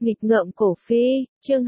Nghịch ngợm cổ phi, chương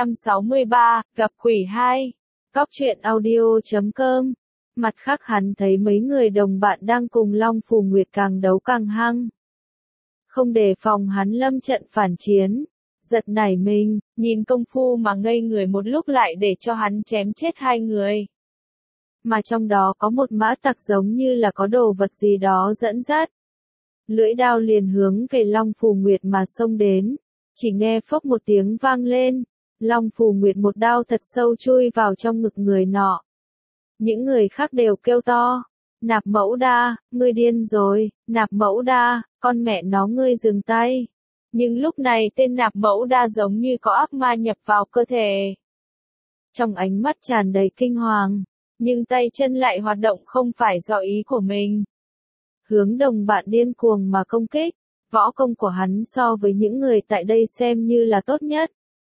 263, gặp quỷ 2. Góc truyện audio.com. Mặt khác hắn thấy mấy người đồng bạn đang cùng Long Phù Nguyệt càng đấu càng hăng. Không đề phòng hắn lâm trận phản chiến. Giật nảy mình, nhìn công phu mà ngây người một lúc lại để cho hắn chém chết hai người. Mà trong đó có một mã tặc giống như là có đồ vật gì đó dẫn dắt. Lưỡi đao liền hướng về Long Phù Nguyệt mà xông đến. Chỉ nghe phốc một tiếng vang lên, Long Phù Nguyệt một đao thật sâu chui vào trong ngực người nọ. Những người khác đều kêu to, Nạp Mẫu Đa, ngươi điên rồi, Nạp Mẫu Đa, con mẹ nó ngươi dừng tay. Nhưng lúc này tên Nạp Mẫu Đa giống như có ác ma nhập vào cơ thể. Trong ánh mắt tràn đầy kinh hoàng, nhưng tay chân lại hoạt động không phải do ý của mình. Hướng đồng bạn điên cuồng mà công kích. Võ công của hắn so với những người tại đây xem như là tốt nhất.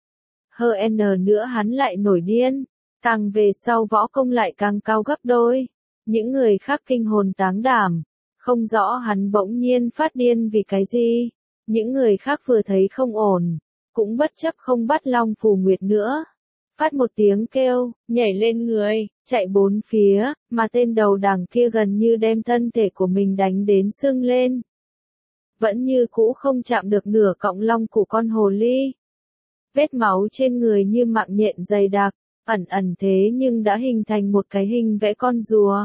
HN nữa hắn lại nổi điên. Càng về sau võ công lại càng cao gấp đôi. Những người khác kinh hồn táng đảm. Không rõ hắn bỗng nhiên phát điên vì cái gì. Những người khác vừa thấy không ổn. Cũng bất chấp không bắt Long Phù Nguyệt nữa. Phát một tiếng kêu, nhảy lên người, chạy bốn phía, mà tên đầu đảng kia gần như đem thân thể của mình đánh đến sưng lên. Vẫn như cũ không chạm được nửa cọng lông của con hồ ly. Vết máu trên người như mạng nhện dày đặc, ẩn ẩn thế nhưng đã hình thành một cái hình vẽ con rùa.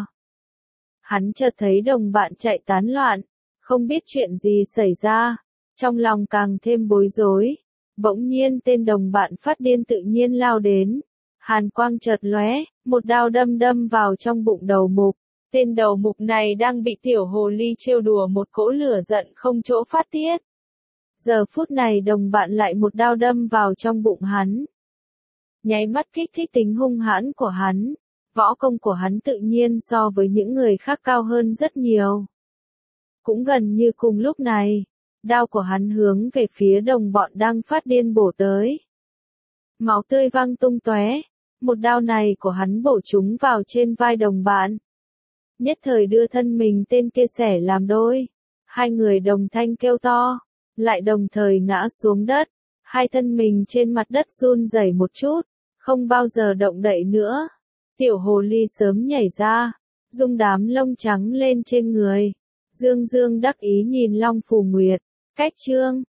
Hắn chợt thấy đồng bạn chạy tán loạn, không biết chuyện gì xảy ra, trong lòng càng thêm bối rối. Bỗng nhiên tên đồng bạn phát điên tự nhiên lao đến, hàn quang chợt lóe, một đao đâm vào trong bụng đầu mục. Tên đầu mục này đang bị tiểu hồ ly trêu đùa một cỗ lửa giận không chỗ phát tiết. Giờ phút này đồng bạn lại một đao đâm vào trong bụng hắn. Nháy mắt kích thích tính hung hãn của hắn. Võ công của hắn tự nhiên so với những người khác cao hơn rất nhiều. Cũng gần như cùng lúc này, đao của hắn hướng về phía đồng bọn đang phát điên bổ tới. Máu tươi văng tung tóe. Một đao này của hắn bổ trúng vào trên vai đồng bạn. Nhất thời đưa thân mình tên kia xẻ làm đôi. Hai người đồng thanh kêu to, lại đồng thời ngã xuống đất. Hai thân mình trên mặt đất run rẩy một chút, không bao giờ động đậy nữa. Tiểu hồ ly sớm nhảy ra, rung đám lông trắng lên trên người. Dương Dương đắc ý nhìn Long Phù Nguyệt. Cách chương